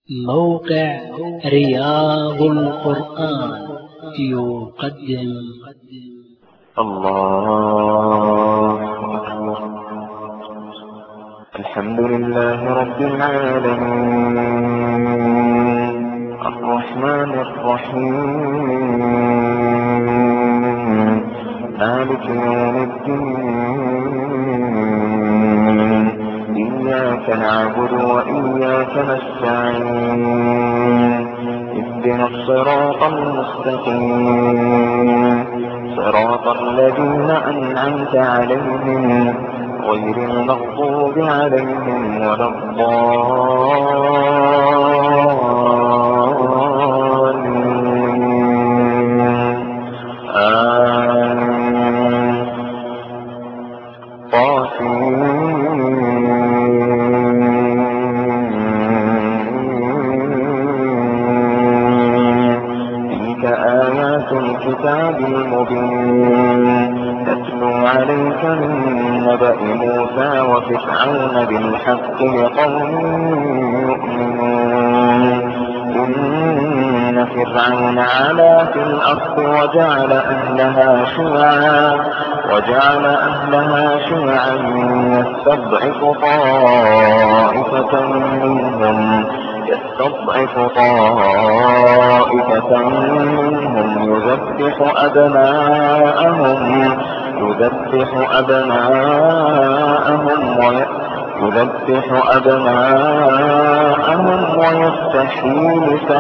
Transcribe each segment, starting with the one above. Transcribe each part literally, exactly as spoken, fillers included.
موقع رياض القرآن يقدم. الله أكبر. الحمد لله رب العالمين الرحمن الرحيم مالك يوم الدين إياك نعبد وإياك نستعين اهدنا الصراط المستقيم صراط الذين أنعمت عليهم غير المغضوب عليهم ولا الضالين آمين. تلك آيات الكتاب المبين نتلو عليك من نبأ موسى وفرعون بالحق لقوم يؤمنون. إن فرعون علا في الأرض وجعل أهلها شيعا وجعل أهلها شيعا يستضعف طائفة منهم يستضعف طائفة منهم يذبح أبناءهم يذبح أبناءهم يذبح أبناءهم ويستحيي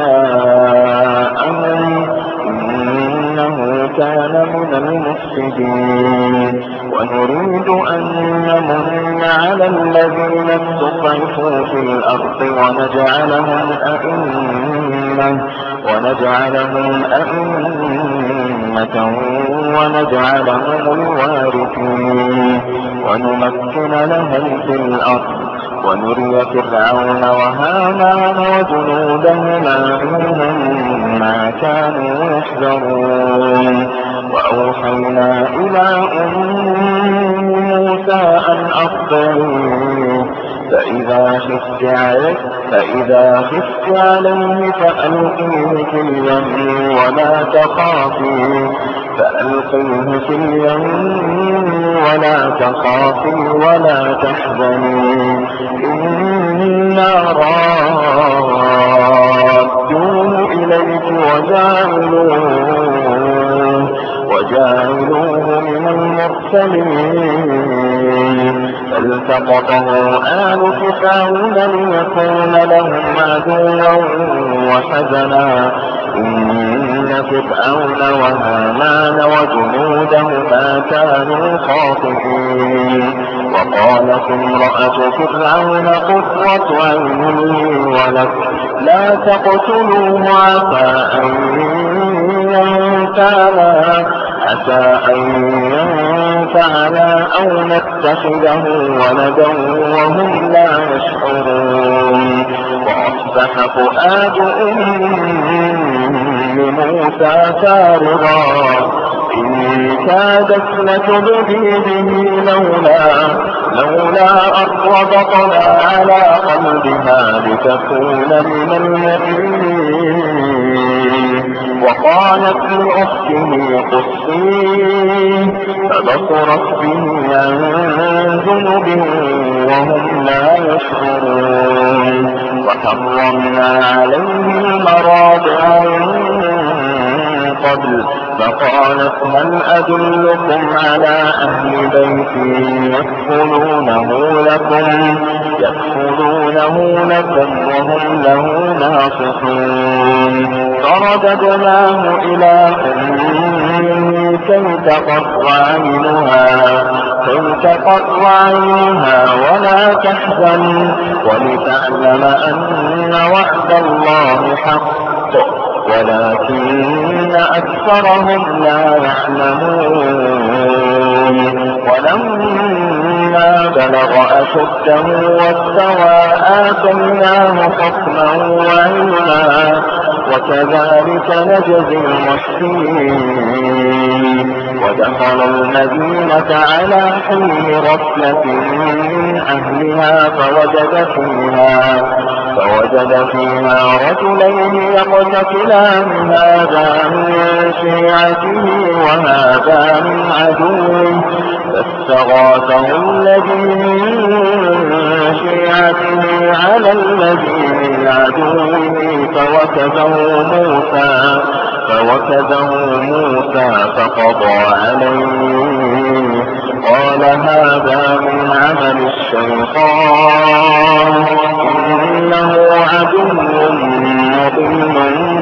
نساءهم إنه كان من المفسدين. ونريد أن نمن على الذين استضعفوا في الأرض ونجعلهم أئمة ونجعلهم أئمة ونجعلهم الوارثين ونمكن لهم في الأرض ونري فرعون وهامان وجنودهما منهم ما كانوا يحذرون. وأوحينا إلى أم موسى أن أرضعيه فإذا خفت عليه فإذا خفت عليه فألقيه في اليم ولا تخافي فألقيه في اليم ولا تخافي ولا تحزني إنا رادوه إليك وجاعلوه وجاعلوه من المرسلين. فالتقطه آل فرعون ليكون لهم عدوا وحزنا إن فرعون وهامان وجنودهما كانوا خاطئين. وقالت امرأة فرعون قرة عين لي ولك لا تقتلوه عسى أن ينفعنا عسى أن ينفعنا أو نتخذه ولدا وهم لا يشعرون. وأصبح فؤاد أم موسى فارغا إن كادت لتبدي به لولا لولا أن ربطنا على قلبها لتكون من المؤمنين. وقالت لأخته قصيه فبصرت به عن جنب وهم لا يشعرون. وحرمنا عليه المراضع قبل فقالت هل أدلكم على أهل بيت يكفلونه لكم يكفلونه لكم وهم له ناصحون. فرددناه إلى أمه كي تقر عينها كي تقر عينها ولا تحزن ولتعلم أن وعد الله حق ولكن أكثرهم لا يعلمون. ولما بلغ أشده واستوى آتيناه حكما وعلما وكذلك نجزي المحسنين. ودخل المدينة على حين غفلة من أهلها فوجد فيها فوجد فيها رجلين يقتتلان هذا من شيعته وهذا من عدوه فاستغاثه الذي من شيعته على الذي من عدوه فوكزه موسى فوكزه موسى فقضى عليه قال هذا من عمل الشيطان إنه عدو مضل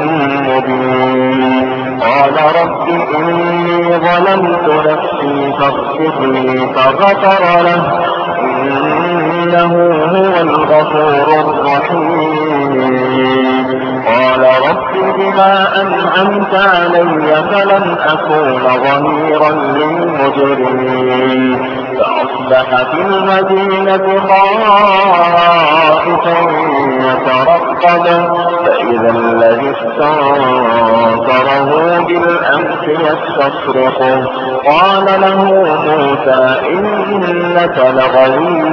مبين قال رب إني ظلمت نفسي فاغفر لي فغفر له إنه هو الغفور الرحيم قال رب بما أنعمت علي فلن أكون ظهيرا للمجرمين فأصبح في المدينة خائفا يترقب فإذا الذي استنصره بالأمس يستصرخه قال له موسى إنك لغوي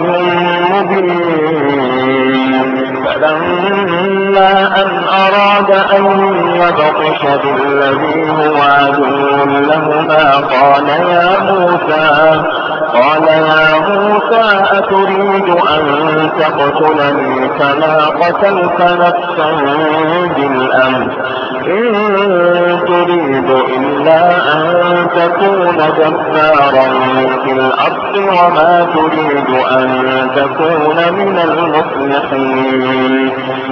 مبين فلما أن أراد أن يبطش بالذي هو عدو لهما قال يا موسى قال يا موسى أتريد أن تقتلني كما قتلت نفسا بالأمس إن تريد إلا أن تكون جبارا في الأرض وما تريد أن تكون من المصلحين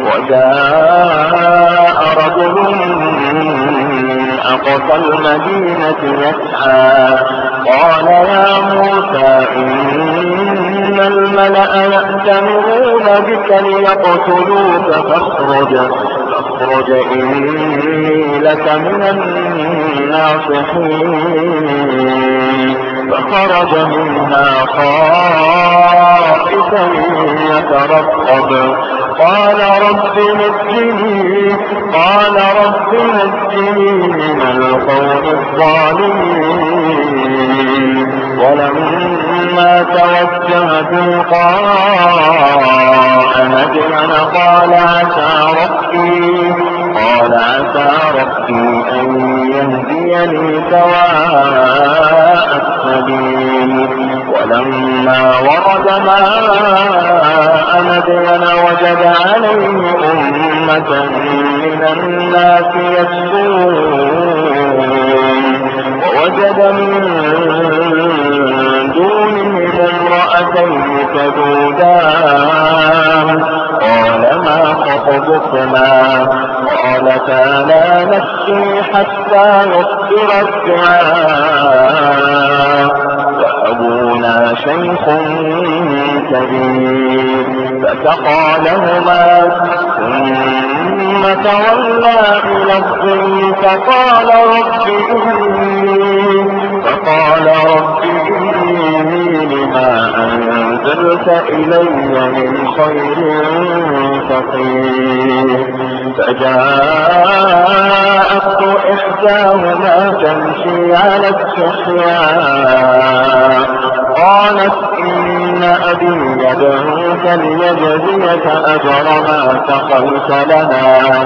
وجاء رجل من أقصى المدينة يسعى قال يا موسى إن الملأ يأتمرون بك ليقتلوك فاخرج فاخرج إني لك من الناصحين فخرج منها خائفا يترقب قال رب نجني قال رب نجني من القوم الظالمين ولما توجه تلقاء مدين قال عسى ربي قال عسى ربي أن يهديني سواء السبيل ولما ورد ماء مدين وجد عليه أمة من الناس يسكون ووجد من دونهم امرأتين تذودان قال ما خطبكما قالتا لا نسقي حتى يصدر الرعاء وأبونا شيخ كبير فسقى لهما ثم تولى إلى الظل فقال رب إني فقال رب إني لما أنزلت إلي من خير فقير فجاءته إحداهما تمشي على استحياء قالت إن أبي يدعوك ليجزيك أجر ما سقيت لنا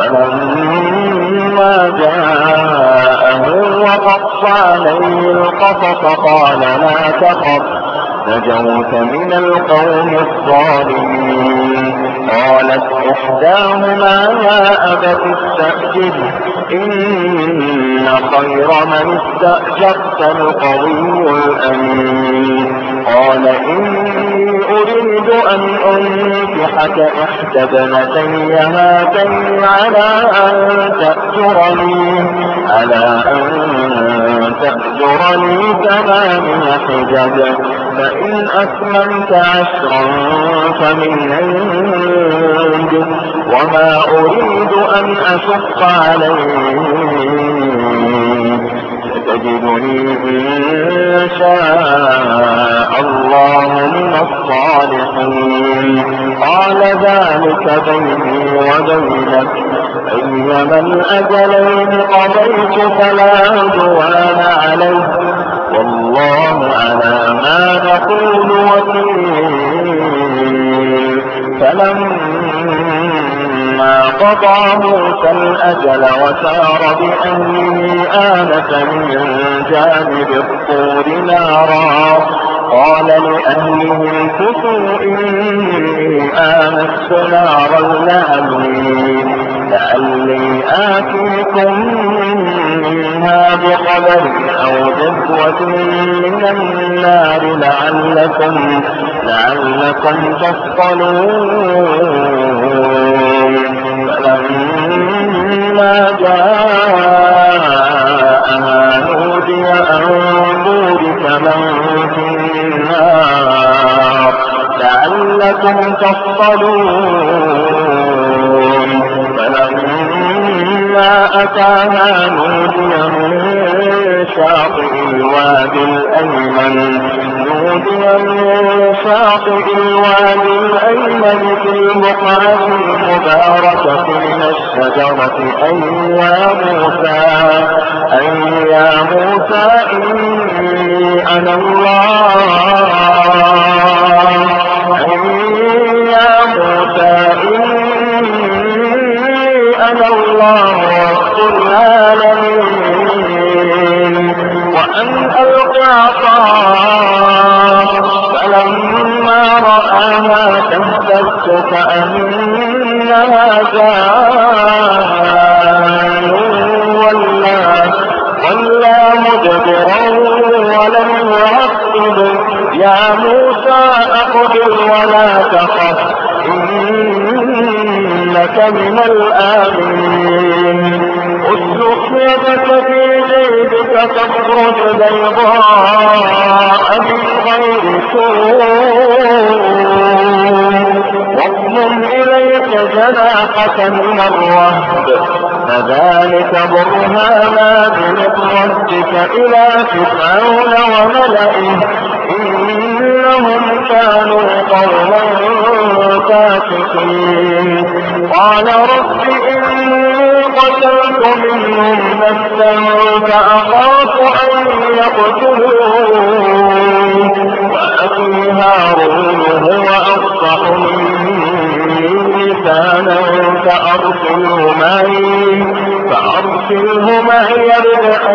فلما جاءه وقص عليه القصص قال لا تخف نجوت من القوم الظالمين قالت إحداهما يا أبت استأجر إن خير من استأجرت القوي الأمين قال إني أريد أن أنكحك إحدى ابنتي هاتين على أن تأجرني على أن تأجرني ثمانية حجج فإن أتممت عشرا فمن عندك وما أريد أن أشق عليك ستجدني إن شاء الله من الصالحين قال ذلك بيني وبينك أيما الأجلين قضيت فلا عدوان عليه والله على ما نقول وكيل. فلما قضى موسى الأجل وسار بأهله آنس من جانب الطور نارا قال لأهله امكثوا إني آنست نارا لعلي لعلي آتيكم منها بخبر أو جذوة من النار لعلكم لعلكم تصطلون. فلما جاءها نودي أن بورك من في النار لعلكم تصطلون. فلما أتاها نودي من شاطئ الوادي الأيمن نودي من شاطئ الوادي الأيمن في البقعة المباركة من الشجرة أي يا موسى أي يا موسى إني أنا الله أي يا موسى إني أنا الله رب العالمين وأن ألق عصاك فلما رآها تهتز كأنها جان ولا ولا مدبرا ولم يعقب يا موسى أقبل ولا تخف إنك من الآمنين. اسلك يدك في جيبك تخرج بيضاء من غير سوء واضمم إليك جناحك من الرهب فذلك برهانان من ربك إلى فرعون وملئه إنهم كانوا قوما فاسقين. قال رب إني قتلت منهم نفسا فأخاف أن يقتلون وأخي هارون هو أفصح مني لسانا فأرسله معي فأرسله معي يرد أن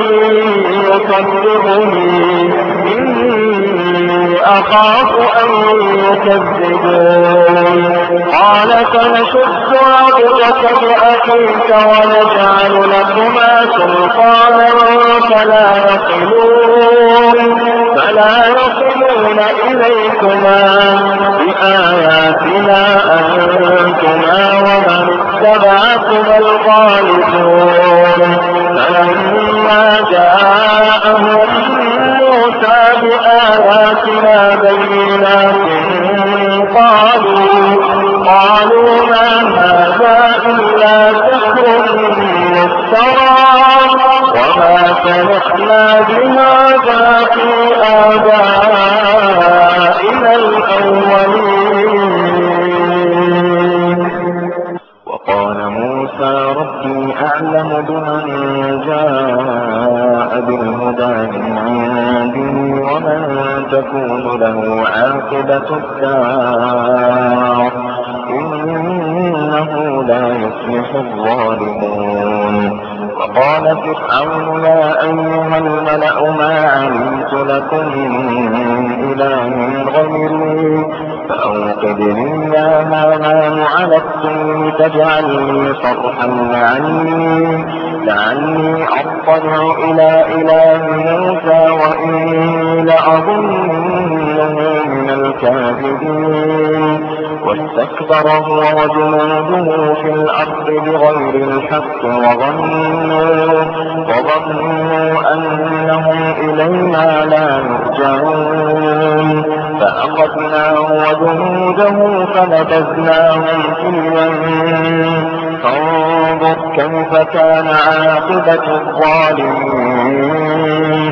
يصدقني إني أخاف أن يكذبون. قال فنشد عضدك بأخيك ونجعل لكما سلطانا فلا يصلون فلا يصلون إليكما بآياتنا أنتما ومن اتبعكما الغالبون. فلما جاءهم موسى بآياتنا بينات قالوا قالوا ما هذا إلا سحر مفترى وما سمعنا بهذا في آبائنا الأولين. وقال موسى ربي أعلم بمن جاء بالهدى من عنده ومن تكون له عاقبة الدار إنه لا يفلح الظالمون. وقال فرعون يا أيها الملأ ما علمت لكم من إله غيري فأوقد لي يا هامان على الطين تجعلني صرحا لعلي لعلي أطلع إلى إله موسى وإني لأظنه من الكاذبين. واستكبر هو وجنوده في الأرض بغير الحق وظنوا وظنوا أنهم إلينا لا يرجعون فأخذناه وجنوده فنبذناهم في اليم فانظر كيف كان عاقبة الظالمين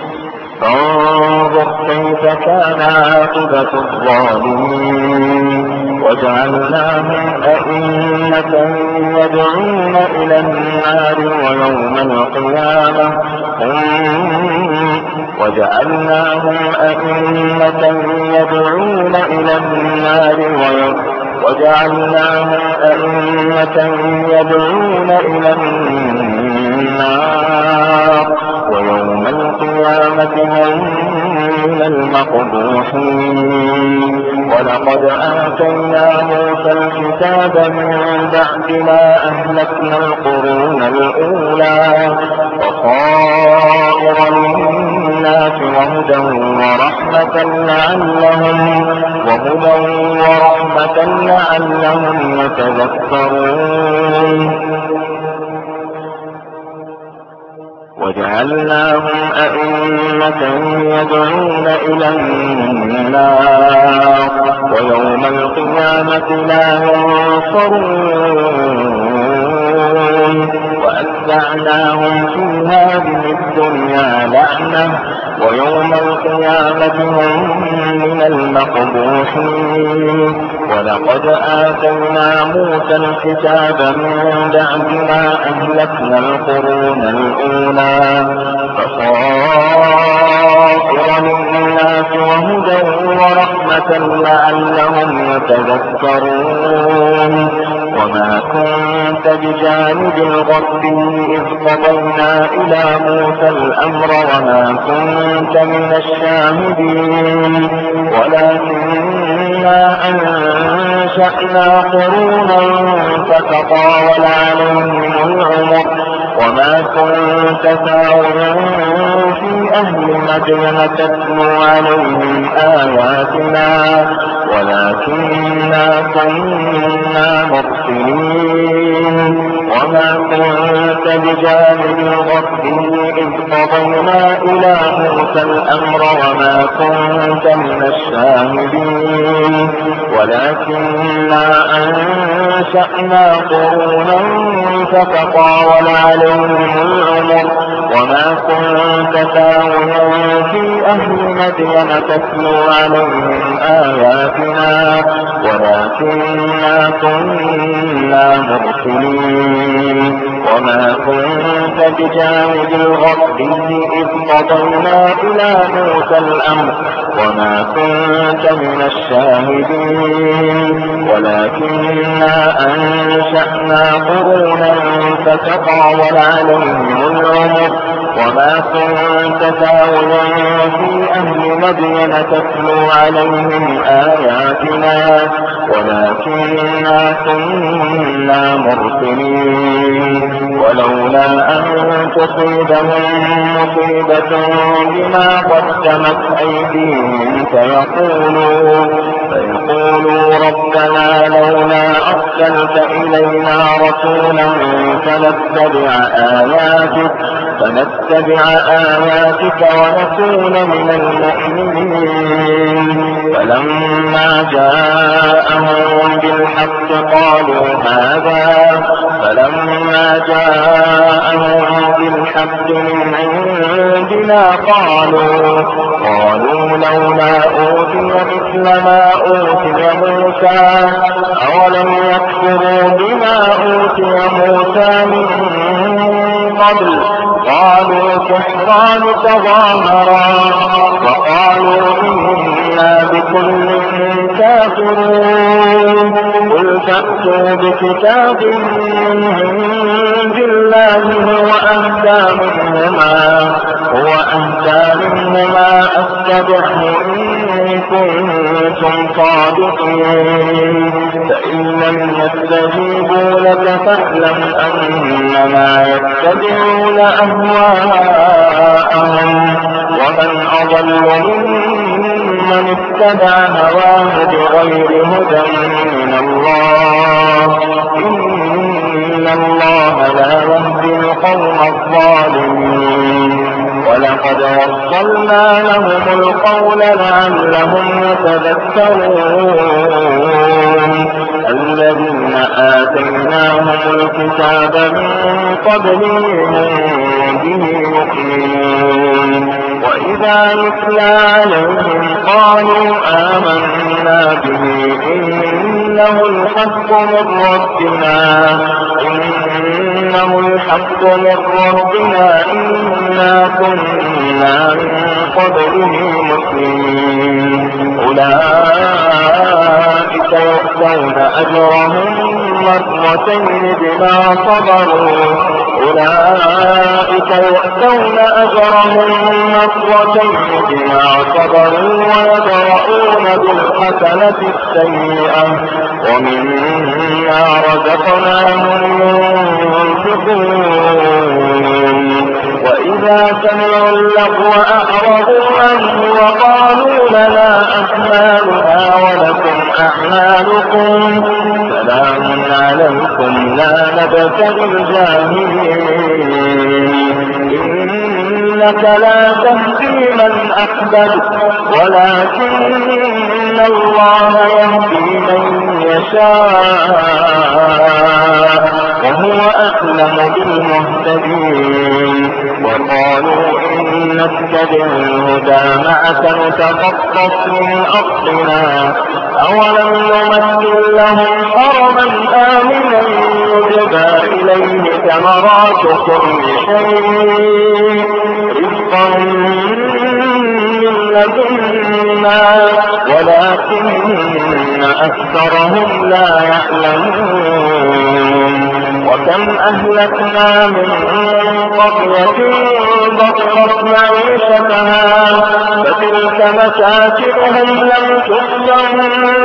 فانظر كيف كان عاقبة الظالمين. وجعلناهم أئمة يدعون إلى النار ويوم القيامة وجعلناهم أئمة يدعون إلى النار ويوم وجعلناهم أئمة يدعون إلى النار ويوم القيامة هم من المقبوحين. ولقد آتينا موسى الكتاب من بعد ما أهلكنا القرون الأولى بصائر للناس وهدى ورحمة لعلهم وهدى ورحمة لعلهم يتذكرون. وجعلناهم أئمة يدعون إلى النار ويوم القيامة لا ينصرون. وأتبعناهم في هذه الدنيا لعنة ويوم القيامة هم من المقبوحين. ولقد آتينا موسى الكتاب من بعد ما أهلكنا القرون الأولى بصائر للناس وهدى ورحمة لعلهم يتذكرون. وما كنت بجانب الغربي إذ قضينا إلى موسى الأمر وما كنت من الشاهدين ولكننا أنشأنا قرونا فتطاول عليهم العمر وما كنت ثاويا في أهل مدين تتلو عليهم آياتنا ولكننا كنا مرسلين. وما كنت بجانب الغربي إذ قضينا إلى موسى الأمر وما كنت من الشاهدين ولكننا أنشأنا قرونا فتطاول عليهم العمر وما كنت ثاويا في أهل مدين تتلو عليهم آياتنا ولكننا كنا مرسلين. وما كنت بجانب الغربي إذ قضينا إلى موسى الأمر وما كنت من الشاهدين ولكننا أنشأنا قرونا فتطاول عليهم العمر وما كنت ثاويا في أهل مدين تتلو عليهم آياتنا ولكننا كنا مرسلين. ولولا أن تصيبهم مصيبة بما قدمت أيديهم فيقولوا فيقولوا ربنا لولا أرسلت إلينا رسولا فنتبع آياتك فنتبع آياتك ونكون من المؤمنين. فلما جاءهم بالحق قالوا هذا فلما جاءهم بالحق من عندنا قالوا قالوا لولا أوتي مثل ما أوتي موسى أولم يكفروا بما أوتي موسى من قبل قالوا سحران تظاهرا وقالوا إنا بكل كافرون. قل فأتوا بكتاب من عند الله هو أهدى منهما هو أهدى منهما أتبعه إن كنتم صادقين. فإن لم يستجيبوا لك فاعلم أنما يتبعون أهواءهم ومن أضل ممن اتبع هواه بغير هدى من الله إن الله لا يهدي القوم الظالمين. ولقد وصلنا لهم القول لعلهم يتذكرون. الذين آتيناهم الكتاب من قبله هم به يؤمنون وإذا يتلى عليهم قالوا آمنا به إنه الحق من ربنا إنه الحق من ربنا إنا كنا من قبله مسلمين أولئك يؤتون أجرهم مرتين بما صبروا أولئك يؤتون أجرهم مرتين بما صبروا ويدرؤون بالحسنة السيئة ومما رزقناهم ينفقون وإذا سمعوا اللغو أعرضوا عنه وقالوا لنا أعمالنا ولكم أعمالكم سلام عليكم لا نبتغي الجاهلين إنك لا تهدي من أحببت ولكن الله يهدي من يشاء وهو أعلم بالمهتدين وقالوا إن نتبع الهدى معك نتخطف من أرضنا أولم نمثل لهم حرما آمنا يجبى إليه ثمرات كل شيء رزقا من لدنا ولكن أكثرهم لا يعلمون وكم أهلكنا من قرية بطرت معيشتها فتلك مساكنهم لم تسكن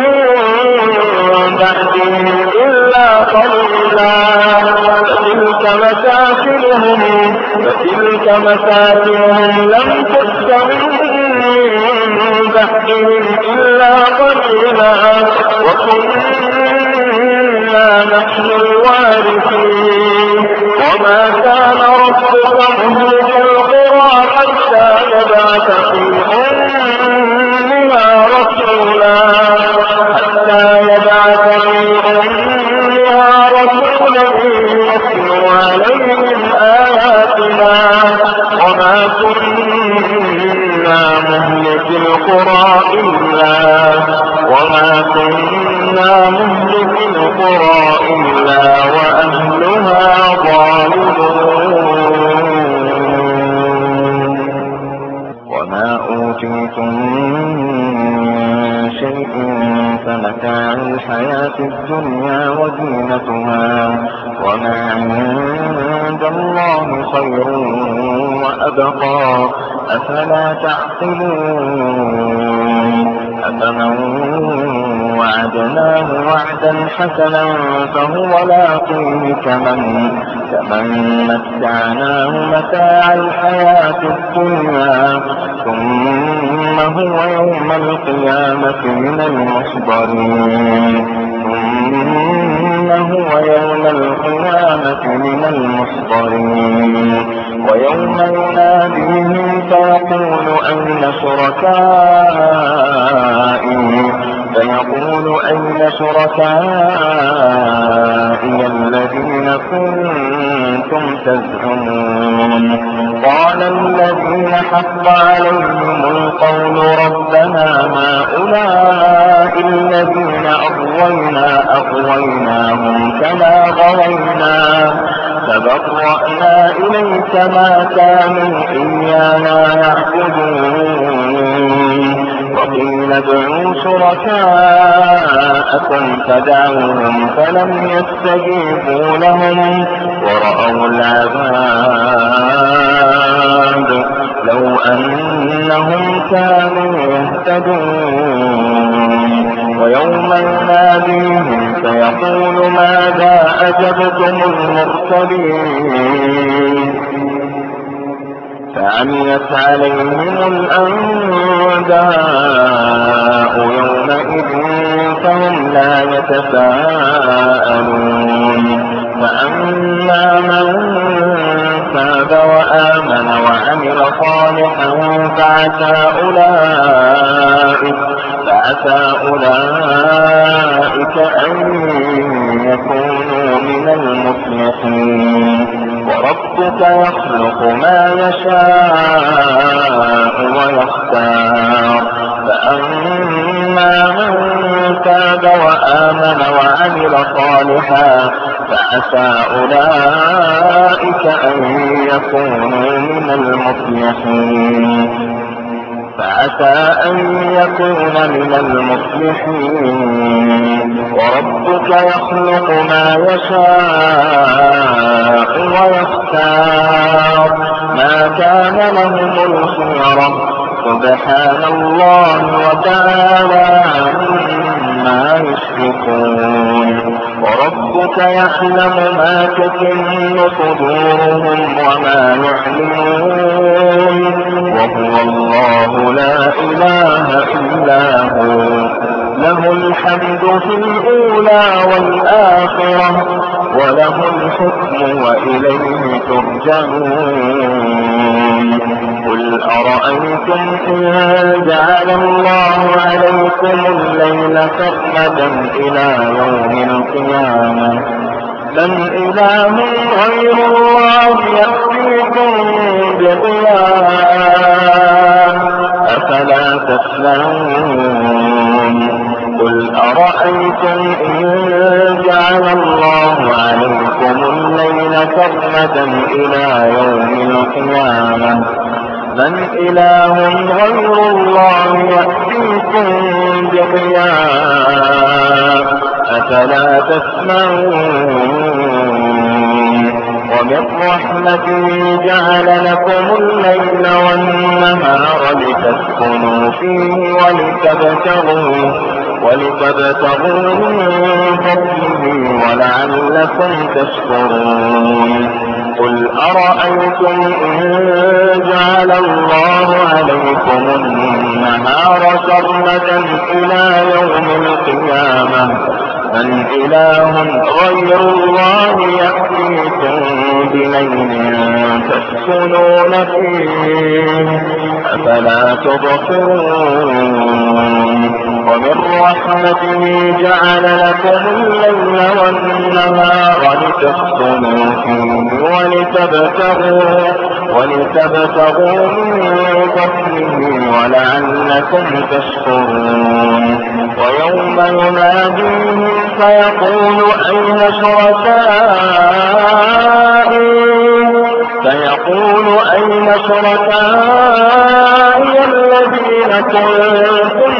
من بعدهم إلا قليلا فتلك مساكنهم فتلك مساكنهم لم تسكن من بعدهم إلا قليلا وكنا نحن الوارثين وما كان ربك مهلك القرى حتى يبعث في أمها رسولا حتى يبعث في أمها رسولا يتلو عليهم آياتنا وما كنا مهلك القرى إلا وما كنا مهلك القرى إلا وأهلها ظالمون وما أوتيتم من شيء فمتاع الحياة الدنيا وزينتها وما عند الله خير وأبقى أفلا تعقلون أفمن وعدناه وعدا حسنا فهو لاقيه كمن كمن متعناه متاع الحياة الدنيا ثم هو يوم القيامة من المحضرين ثم هو يوم القيامة من المحضرين ويوم يناديهم فيقول أين شركائي فيقول أين شركائي الذين كنتم تزعمون قال الذين حق عليهم القول ربنا هؤلاء الذين أغوينا أغويناهم كما غوينا فبرأنا إليك ما كانوا إيانا يعبدون وقيل ادعوا شركاءكم فدعوهم فلم يستجيبوا لهم ورأوا العذاب لو أنهم كانوا يهتدون ويوم يناديهم فيقول ماذا أجبتم المرسلين فعميت عليهم الأنباء يومئذ فهم لا يتساءلون فأما من تاب وآمن وعمل صالحا فعسى أولئك فعسى أولئك أن يكونوا من المفلحين. وربك يخلق ما يشاء ويختار، فأما من تاب وآمن وعمل صالحا فعسى أولئك أن يكونوا من المفلحين فعسى أن يكون من المفلحين. وربك يخلق ما يشاء ويختار، ما كان لهم الخيرة، سبحان الله وتعالى عما يشركون. وربك يعلم ما تكن صدورهم وما يعلنون، وهو الله لا إله إلا هو، له الحمد في الأولى والآخرة، وله الحكم وإليه ترجعون. قل أرأيتم إن جعل الله عليكم الليل سرمدا إلى يوم القيامة من إله غير الله يأتيكم بضياء أفلا تسمعون. قل أرأيتم إن جعل الله عليكم الليل سرمدا إلى يوم القيامة من إله غير الله يأتيكم بضياء أفلا تسمعون. ومن رحمته جعل لكم الليل والنهار لتسكنوا فيه ولتبتغوا ولتبتغوا من فضله ولعلكم تشكرون. قل أرأيتم إن جعل الله عليكم النهار سرمدا إلى يوم القيامة من إله غير الله يأتيكم بليل تسكنون فيه أفلا تبصرون. ومن رحمته جعل لكم الليل والنهار لتسكنوا فيه ولتبتغوا ولتبتغوا من فضله ولعلكم تشكرون. ويوم يناديهم فيقول أين شركائي فيقول أين شركائي الذين كنتم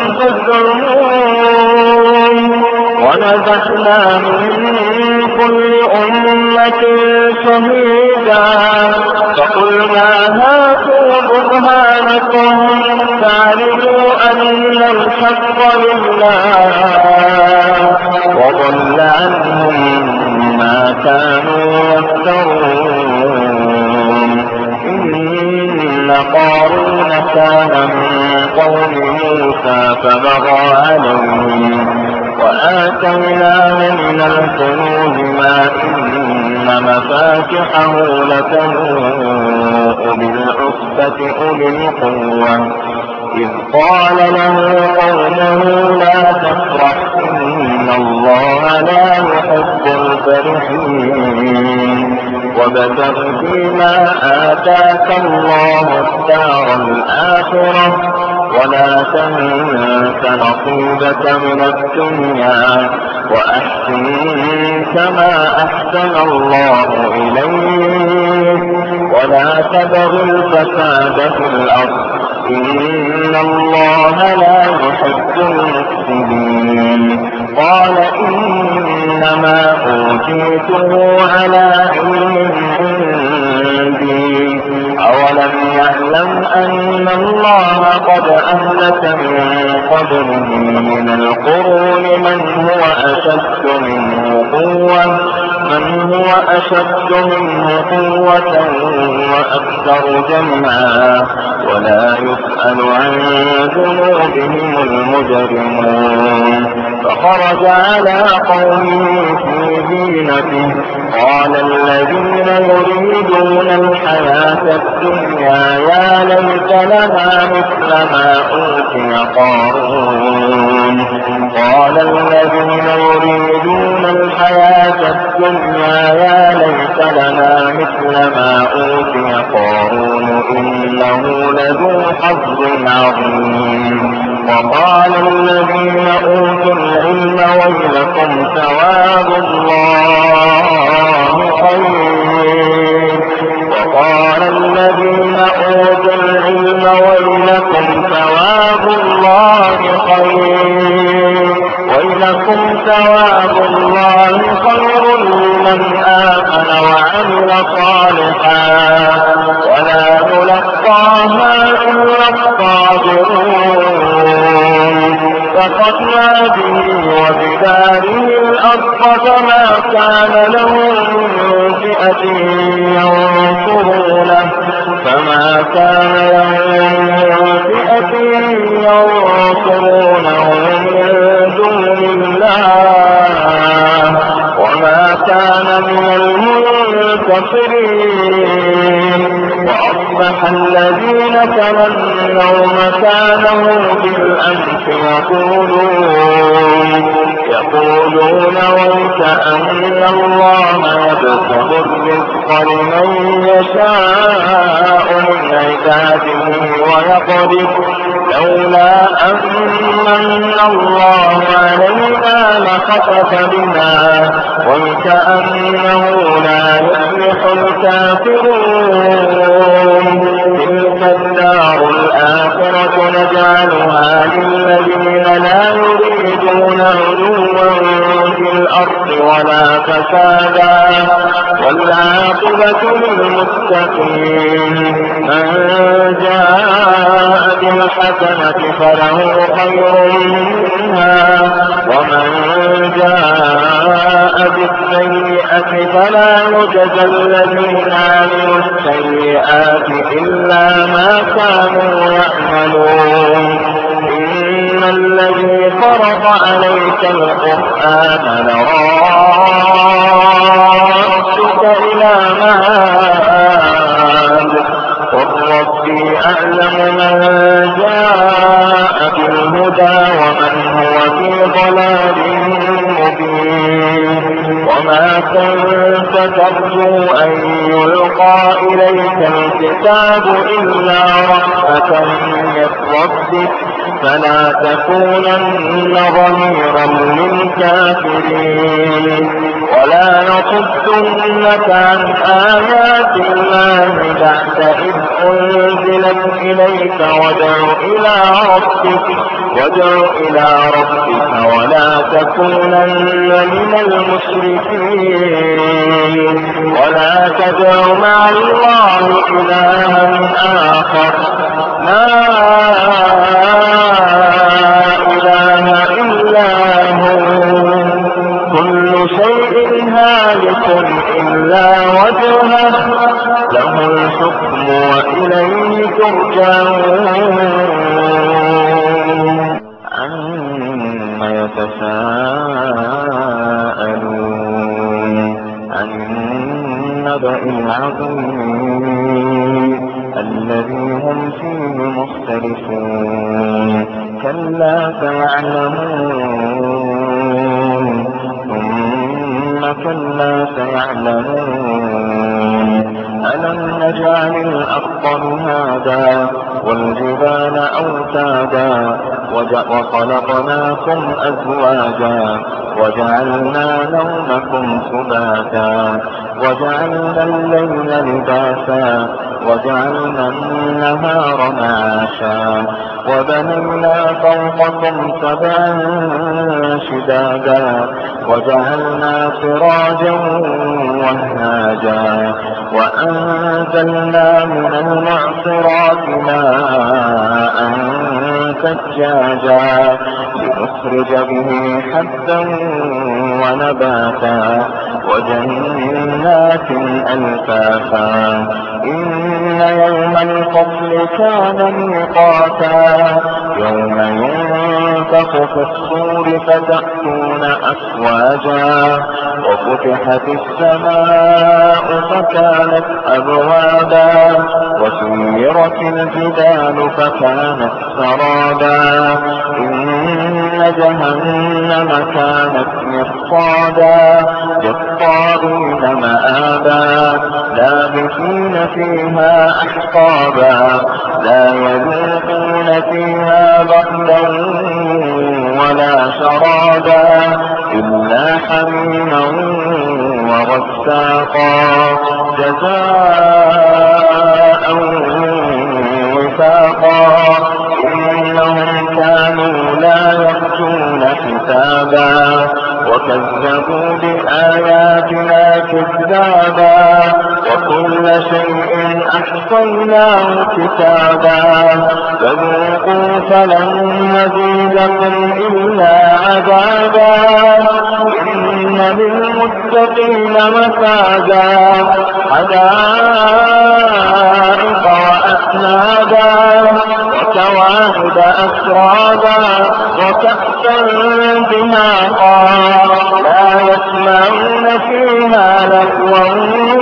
تزعمون. ونزعنا من كل أمة شهيدا فقلنا هاتوا برهانكم فعلموا أن الحق لله وضل عنهم ما كانوا يفترون. إن قارون كان من قوم موسى فبغى عليهم وآتيناه من الكنوز ما إن مفاتحه لتنوء بالعصبة أولي القوة إذ قال له قومه لا تفرح إن الله لا يحب الفرحين. وابتغ فيما آتاك الله الدار الآخرة ولا تنس نصيبك من الدنيا وأحسن كما أحسن الله إليك ولا تبغ الفساد في الأرض إن الله لا يحب المفسدين. قال إنما أوتيته على علم عندي أولم يعلم أن الله قد أهلك من قبله من القرون من هو أشد منه قوة من هو أشد منه قوة وأكثر جمعا ولا يسأل عن ذنوبهم المجرمون. فخرج على قومه في زينته. قال الذين يريدون الحياة الدنيا يا ليت لنا مثل ما أوتي قارون. قال الذين يريدون الحياة الدنيا يا ليت لنا مثل ما أوتي قارون إنه لذو حظ عظيم. وقال الذين أوتوا العلم ويلكم ثواب الله خير. وقال الذين أوتوا العلم ويلكم ثواب الله خير ويلكم ثواب الله خير لمن آمن وعمل صالحا ولا يلقاها إلا الصابرون. فقطنا به وبداره الأرض فما كان له من فئة ينصرونه فما كان له من فئة ينصرونه من دون الله وما كان من المنتصرين. وأصبح الذين تمنوا مكانه بالأمس يقولون يقولون ويكأن الله يبسط الرزق لمن يشاء من عباده ويقدر لولا أمن الله علينا لخسف بنا ويكأنه لا يفلح الكافرون. تلك الدار الآخرة نجعلها للذين لا يريدون علوا في الأرض ولا فسادا والعاقبة للمتقين. من جاء بالحسنة فله خير منها ومن جاء بالسيئة فلا يجزى الذين عملوا السيئات إلا ما كانوا يعملون. إن الذي فرض عليك القرآن لرادك إلى معاد قل ربي أعلم من جاء بالهدى ومن هو في ضلال مبين. وما كنت ترجو أن يلقى إليك الكتاب إلا رحمة من ربك فلا تكونن ظهيرا للكافرين. ولا يصدنك عن آيات الله بعد إذ أنزلت إليك وادع إلى ربك وادع إلى ربك ولا تكونن من المشركين. ولا تدع مع الله إلها آخر لا إله إلا هو كل شيء هالك إلا وجهه له الحكم وإليه ترجعون. عما يتساءلون عن النبأ العظيم الذي هم فيه مختلفون. كلا سيعلمون ثم كلا سيعلمون. ألم نجعل الأرض مهادا والجبال أوتادا وخلقناكم أزواجا وجعلنا نومكم سباتا وجعلنا الليل لباسا وجعلنا النهار معاشا وبنينا فوقكم سبعا شدادا وجعلنا سراجا وهاجا وأنزلنا من المعصرات ماء ثجاجا لنخرج به حبا ونباتا وجنات ألفافا إن يوم الفصل كان ميقاتا يوم ينفخ في الصور فتأتون أفواجا وفتحت السماء فكانت أبوابا وسيرت الجبال فكانت سرابا إن جهنم كانت مرصادا للطاغين مآبا لابثين فيها أحقابا لا يذوقون فيها بردا ولا شرابا إلا حميما وغساقا جزاء وفاقا إنهم كانوا لا يرجون حسابا وكذبوا بآياتنا كذابا وكل شيء أحصيناه كتابا فذوقوا فلن نزيدكم إلا عذابا إن للمتقين مفازا حدائق وأعنابا وكواعب أترابا وكأسا دهاقا لا يسمعون فيها لغوا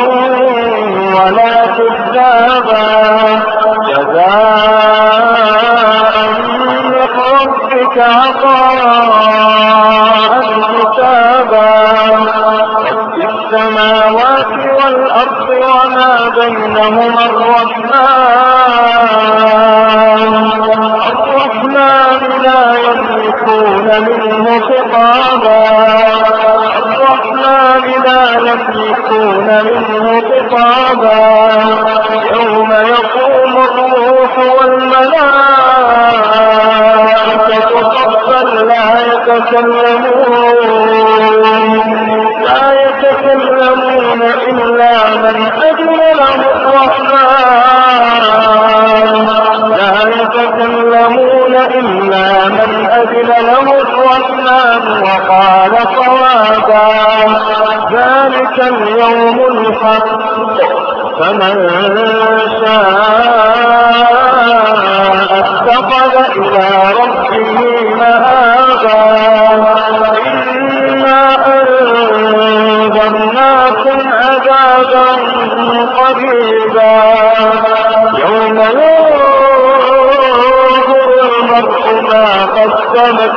ولا كذابا جزاء من ربك عطاء حسابا رب السماوات والأرض وما بينهما الرحمن الرحمن لا يملكون منه خطابا الرحمن لا يملكون منه خطابا يوم يقوم الروح والملائكة صفا لا يتكلمون لا يتكلمون إلا من أذن له الرحمن لا يتكلمون إلا من أذن له الرحمن وقال صوابا ذلك اليوم الحق فمن شاء اتخذ إلى ربه مآبا إنا أنذرناكم عذابا قريبا يوم ينظر المرء ما قدمت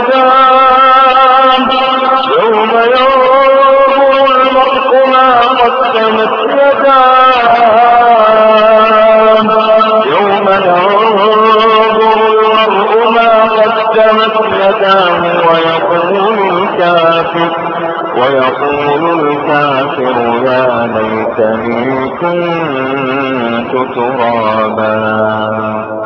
يداه يوم ينظر المرء ما قدمت يداه يوم ينظر المرء ما قدمت يداه ويقول الكافر ويقول الكافر يا ليتني كنت ترابا.